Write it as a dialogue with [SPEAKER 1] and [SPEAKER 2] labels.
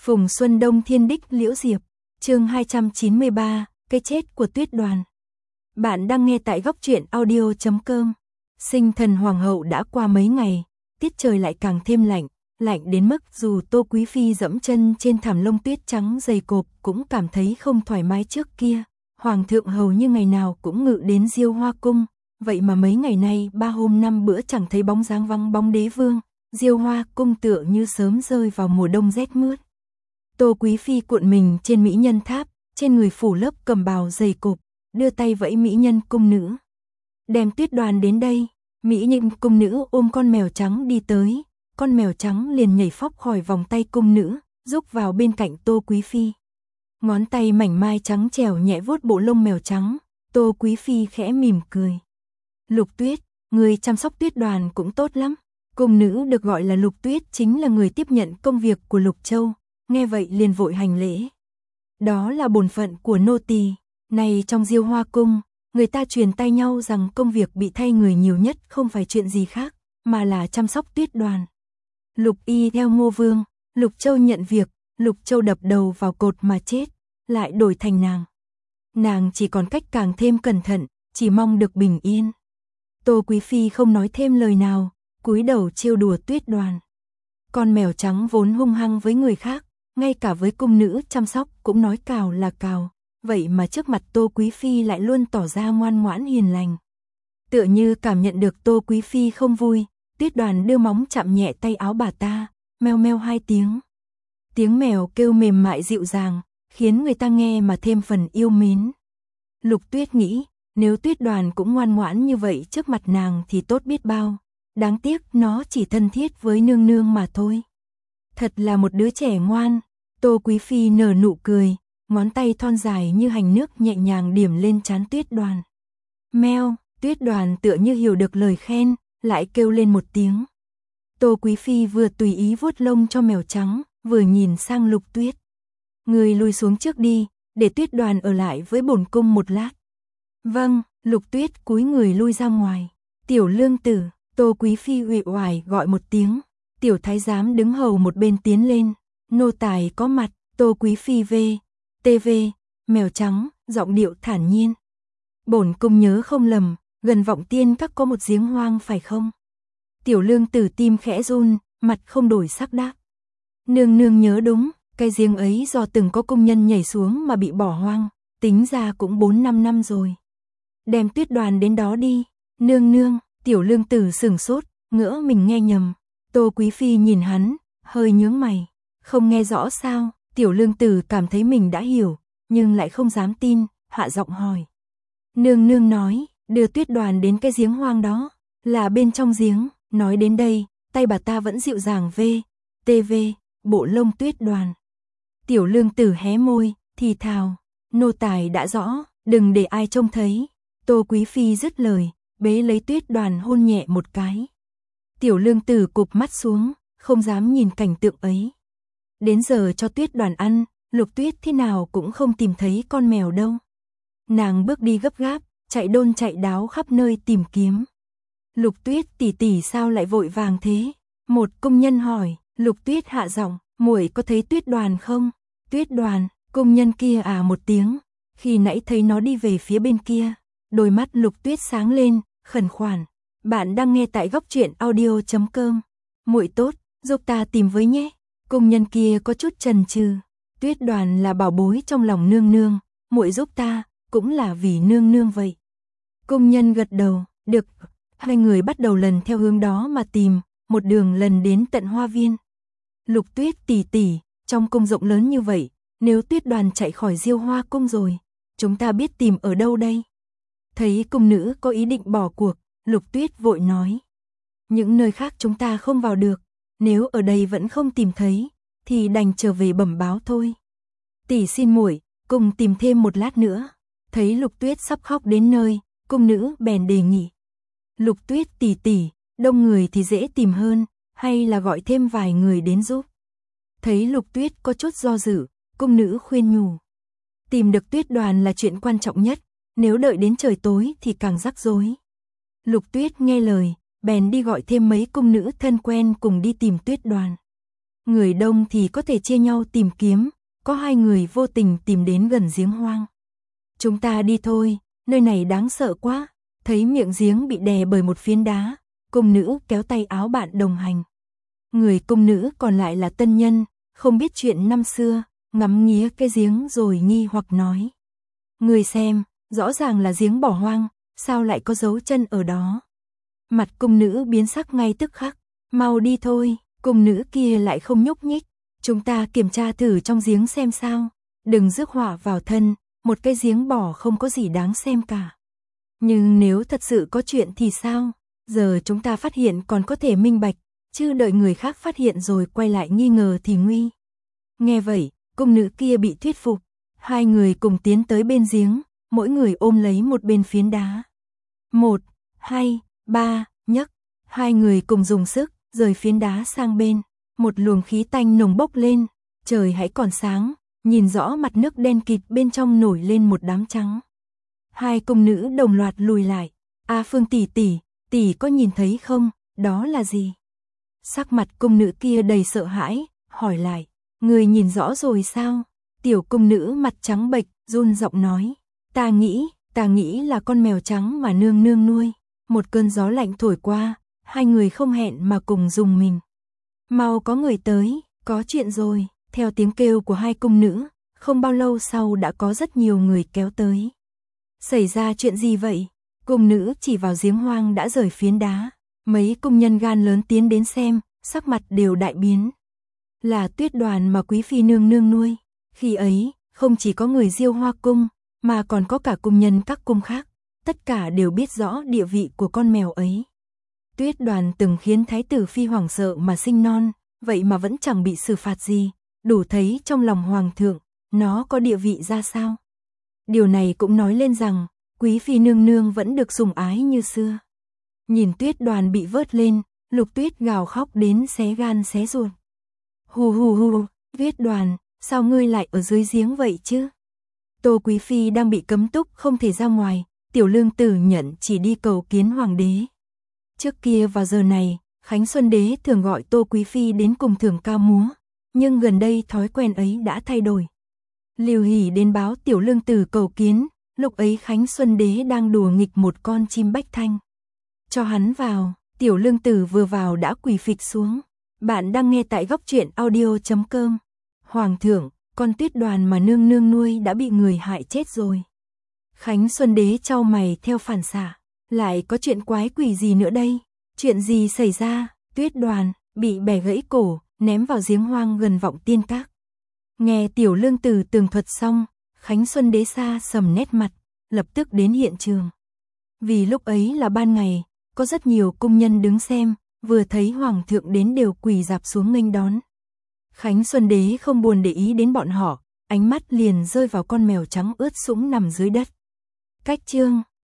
[SPEAKER 1] Phùng Xuân Đông Thiên Đích Liễu Diệp, chương 293, cái chết của Tuyết Đoàn. Bạn đang nghe tại goctruyện.audio.com. Sinh thần hoàng hậu đã qua mấy ngày, tiết trời lại càng thêm lạnh, lạnh đến mức dù Tô Quý Phi dẫm chân trên thảm lông tuyết trắng dày cộp cũng cảm thấy không thoải mái trước kia. Hoàng thượng hầu như ngày nào cũng ngự đến Diêu Hoa cung, vậy mà mấy ngày nay 3 hôm 5 bữa chẳng thấy bóng dáng vắng bóng đế vương. Diêu Hoa cung tựa như sớm rơi vào mùa đông rét mướt. Tô Quý Phi cuộn mình trên mỹ nhân tháp, trên người phủ lớp cẩm bào dày cộp, đưa tay vẫy mỹ nhân cung nữ. Đem Tuyết Đoàn đến đây. Mỹ nhân cung nữ ôm con mèo trắng đi tới, con mèo trắng liền nhảy phóc khỏi vòng tay cung nữ, rúc vào bên cạnh Tô Quý Phi. Ngón tay mảnh mai trắng trẻo nhẹ vuốt bộ lông mèo trắng, Tô Quý Phi khẽ mỉm cười. Lục Tuyết, người chăm sóc Tuyết Đoàn cũng tốt lắm. Cung nữ được gọi là Lục Tuyết chính là người tiếp nhận công việc của Lục Châu, nghe vậy liền vội hành lễ. Đó là bổn phận của nô tỳ. Này trong Diêu Hoa cung, người ta truyền tai nhau rằng công việc bị thay người nhiều nhất không phải chuyện gì khác, mà là chăm sóc Tuyết Đoàn. Lục Y theo Ngô Vương, Lục Châu nhận việc, Lục Châu đập đầu vào cột mà chết, lại đổi thành nàng. Nàng chỉ còn cách càng thêm cẩn thận, chỉ mong được bình yên. Tô Quý Phi không nói thêm lời nào, cúi đầu trêu đùa Tuyết Đoàn. Con mèo trắng vốn hung hăng với người khác, ngay cả với cung nữ chăm sóc cũng nói cào là cào, vậy mà trước mặt Tô Quý Phi lại luôn tỏ ra ngoan ngoãn hiền lành. Tựa như cảm nhận được Tô Quý Phi không vui, Tuyết Đoàn đưa móng chạm nhẹ tay áo bà ta, meo meo 2 tiếng. Tiếng mèo kêu mềm mại dịu dàng, khiến người ta nghe mà thêm phần yêu mến. Lục Tuyết nghĩ, nếu Tuyết Đoàn cũng ngoan ngoãn như vậy trước mặt nàng thì tốt biết bao. Đáng tiếc nó chỉ thân thiết với nương nương mà thôi. Thật là một đứa trẻ ngoan. Tô Quý Phi nở nụ cười, ngón tay thon dài như hành nước nhẹ nhàng điểm lên trán Tuyết Đoàn. Meo, Tuyết Đoàn tựa như hiểu được lời khen, lại kêu lên một tiếng. Tô Quý Phi vừa tùy ý vuốt lông cho mèo trắng, vừa nhìn sang Lục Tuyết. Người lùi xuống trước đi, để Tuyết Đoàn ở lại với bổn cung một lát. Vâng, Lục Tuyết cúi người lui ra ngoài. Tiểu lương tử, Tô Quý Phi uể oải gọi một tiếng. Tiểu thái giám đứng hầu một bên tiến lên. Nô tài có mặt. Tô Quý Phi TV, mèo trắng, giọng điệu thản nhiên. Bổn cung nhớ không lầm, gần Vọng Tiên các có một giếng hoang phải không? Tiểu lương tử tim khẽ run, mặt không đổi sắc đáp. Nương nương nhớ đúng, cái giếng ấy do từng có công nhân nhảy xuống mà bị bỏ hoang, tính ra cũng 4-5 năm rồi. Đem Tuyết Đoàn đến đó đi. Nương nương. Tiểu lương tử sửng sốt, ngỡ mình nghe nhầm. Tô Quý Phi nhìn hắn, hơi nhướng mày. Không nghe rõ sao? Tiểu lương tử cảm thấy mình đã hiểu, nhưng lại không dám tin, hạ giọng hỏi. Nương nương nói, đưa Tuyết Đoàn đến cái giếng hoang đó, là bên trong giếng. Nói đến đây, tay bà ta vẫn dịu dàng TV, bộ lông Tuyết Đoàn. Tiểu lương tử hé môi, thì thào. Nô tài đã rõ, đừng để ai trông thấy. Tô Quý Phi dứt lời, bế lấy Tuyết Đoàn hôn nhẹ một cái. Tiểu lương tử cụp mắt xuống, không dám nhìn cảnh tượng ấy. Đến giờ cho Tuyết Đoàn ăn, Lục Tuyết thế nào cũng không tìm thấy con mèo đâu. Nàng bước đi gấp gáp, chạy đôn chạy đáo khắp nơi tìm kiếm. Lục Tuyết tỷ tỷ sao lại vội vàng thế? Một công nhân hỏi. Lục Tuyết hạ giọng, muội có thấy Tuyết Đoàn không? Tuyết Đoàn, công nhân kia à một tiếng. Khi nãy thấy nó đi về phía bên kia. Đôi mắt Lục Tuyết sáng lên, khẩn khoản. Bạn đang nghe tại goctruyện.audio.com. Muội tốt, giúp ta tìm với nhé. Công nhân kia có chút chần chừ. Tuyết Đoàn là bảo bối trong lòng nương nương, muội giúp ta, cũng là vì nương nương vậy. Công nhân gật đầu, được. Hai người bắt đầu lần theo hướng đó mà tìm, một đường lần đến tận hoa viên. Lục Tuyết tỷ tỷ, trong cung rộng lớn như vậy, nếu Tuyết Đoàn chạy khỏi Diêu Hoa cung rồi, chúng ta biết tìm ở đâu đây? Thấy cung nữ có ý định bỏ cuộc, Lục Tuyết vội nói. Những nơi khác chúng ta không vào được, nếu ở đây vẫn không tìm thấy, thì đành trở về bẩm báo thôi. Tỷ xin muội, cùng tìm thêm một lát nữa. Thấy Lục Tuyết sắp khóc đến nơi, cung nữ bèn đề nghị. Lục Tuyết tỷ tỷ, đông người thì dễ tìm hơn, hay là gọi thêm vài người đến giúp? Thấy Lục Tuyết có chút do dự, cung nữ khuyên nhủ. Tìm được Tuyết Đoàn là chuyện quan trọng nhất, nếu đợi đến trời tối thì càng rắc rối. Lục Tuyết nghe lời, bèn đi gọi thêm mấy cung nữ thân quen cùng đi tìm Tuyết Đoàn. Người đông thì có thể chia nhau tìm kiếm, có hai người vô tình tìm đến gần giếng hoang. Chúng ta đi thôi, nơi này đáng sợ quá. Thấy miệng giếng bị đè bởi một phiến đá, cung nữ kéo tay áo bạn đồng hành. Người cung nữ còn lại là tân nhân, không biết chuyện năm xưa, ngắm nghía cái giếng rồi nghi hoặc nói. Người xem, rõ ràng là giếng bỏ hoang, sao lại có dấu chân ở đó? Mặt cung nữ biến sắc ngay tức khắc, mau đi thôi, cung nữ kia lại không nhúc nhích. Chúng ta kiểm tra thử trong giếng xem sao, đừng rước họa vào thân, một cái giếng bỏ không có gì đáng xem cả. Nhưng nếu thật sự có chuyện thì sao? Giờ chúng ta phát hiện còn có thể minh bạch, chứ đợi người khác phát hiện rồi quay lại nghi ngờ thì nguy. Nghe vậy, cung nữ kia bị thuyết phục, hai người cùng tiến tới bên giếng, mỗi người ôm lấy một bên phiến đá. 1, 2, 3, nhấc, hai người cùng dùng sức, rời phiến đá sang bên, một luồng khí tanh nồng bốc lên, trời hãy còn sáng, nhìn rõ mặt nước đen kịt bên trong nổi lên một đám trắng. Hai cung nữ đồng loạt lùi lại, A Phương tỷ tỷ có nhìn thấy không, đó là gì? Sắc mặt cung nữ kia đầy sợ hãi, hỏi lại, người nhìn rõ rồi sao? Tiểu cung nữ mặt trắng bệch, run giọng nói, ta nghĩ là con mèo trắng mà nương nương nuôi. Một cơn gió lạnh thổi qua, hai người không hẹn mà cùng rùng mình. Mau có người tới, có chuyện rồi, theo tiếng kêu của hai cung nữ, không bao lâu sau đã có rất nhiều người kéo tới. Xảy ra chuyện gì vậy? Cung nữ chỉ vào giếng hoang đã rời phiến đá, mấy cung nhân gan lớn tiến đến xem, sắc mặt đều đại biến. Là Tuyết Đoàn mà quý phi nương nương nuôi, khi ấy, không chỉ có người Diêu Hoa cung, mà còn có cả cung nhân các cung khác, tất cả đều biết rõ địa vị của con mèo ấy. Tuyết Đoàn từng khiến thái tử phi hoảng sợ mà sinh non, vậy mà vẫn chẳng bị xử phạt gì, đủ thấy trong lòng hoàng thượng, nó có địa vị ra sao. Điều này cũng nói lên rằng, quý phi nương nương vẫn được sủng ái như xưa. Nhìn Tuyết Đoàn bị vớt lên, Lục Tuyết gào khóc đến xé gan xé ruột. Hù, Tuyết Đoàn, sao ngươi lại ở dưới giếng vậy chứ? Tô quý phi đang bị cấm túc không thể ra ngoài, Tiểu Lương Tử nhận chỉ đi cầu kiến hoàng đế. Trước kia vào giờ này, Khánh Xuân Đế thường gọi Tô quý phi đến cùng thưởng ca múa, nhưng gần đây thói quen ấy đã thay đổi. Lưu Hỷ đến báo Tiểu Lương Tử cầu kiến, lúc ấy Khánh Xuân Đế đang đùa nghịch một con chim bách thanh. Cho hắn vào, Tiểu Lương Tử vừa vào đã quỳ phịch xuống. Bạn đang nghe tại góc truyện audio.com. Hoàng thượng, con Tuyết Đoàn mà nương nương nuôi đã bị người hại chết rồi. Khánh Xuân Đế chau mày theo phản xạ, lại có chuyện quái quỷ gì nữa đây? Chuyện gì xảy ra? Tuyết Đoàn bị bẻ gãy cổ, ném vào giếng hoang gần Vọng Tiên Các. Nghe Tiểu Lương Tử tường thuật xong, Khánh Xuân Đế xa sầm nét mặt, lập tức đến hiện trường. Vì lúc ấy là ban ngày, có rất nhiều cung nhân đứng xem, vừa thấy hoàng thượng đến đều quỳ rạp xuống nghênh đón. Khánh Xuân Đế không buồn để ý đến bọn họ, ánh mắt liền rơi vào con mèo trắng ướt sũng nằm dưới đất. Cách chương